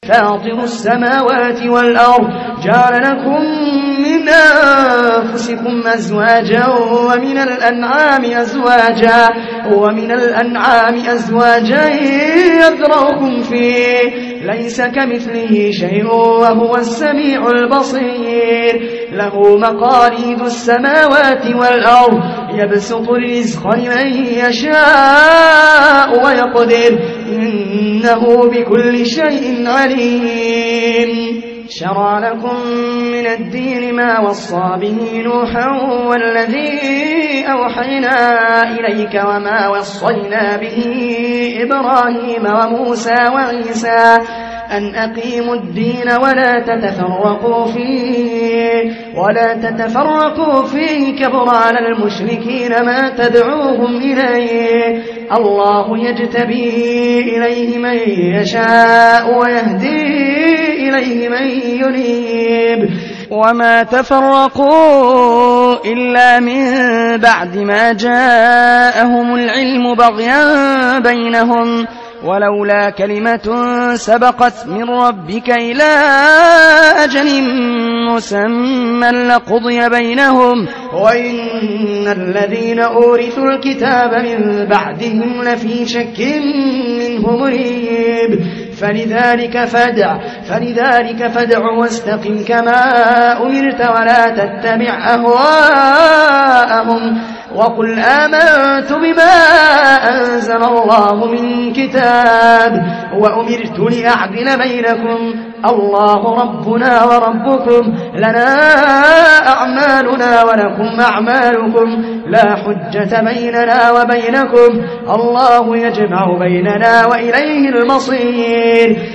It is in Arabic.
فاطر السماوات والأرض جعل لكم من أنفسكم أزواجا ومن الأنعام أزواجا يذرأكم فيه ليس كمثله شيء وهو السميع البصير له مقاليد السماوات والأرض يبسط الرزق لمن يشاء ويقدر إنه بكل شيء عليم شرع لكم من الدين ما وصى به نوحا والذي أوحينا إليك وما وصينا به إبراهيم وموسى وعيسى أن أقيموا الدين ولا تتفرقوا فيه كبر على المشركين ما تدعوهم إليه الله يجتبي إليه من يشاء ويهدي إليه من ينيب وما تفرقوا إلا من بعد ما جاءهم العلم بغيا بينهم ولولا كلمة سبقت من ربك إلى أجل مسمى لقضي بينهم وإن الذين أورثوا الكتاب من بعدهم لفي شك منه مريب فلذلك فادع واستقم كما أمرت ولا تتبع أهواءهم وقل آمنت بما أنزل الله من كتاب وأمرت لأعدل بينكم الله ربنا وربكم لنا أعمالنا ولكم أعمالكم لا حجة بيننا وبينكم الله يجمع بيننا وإليه المصير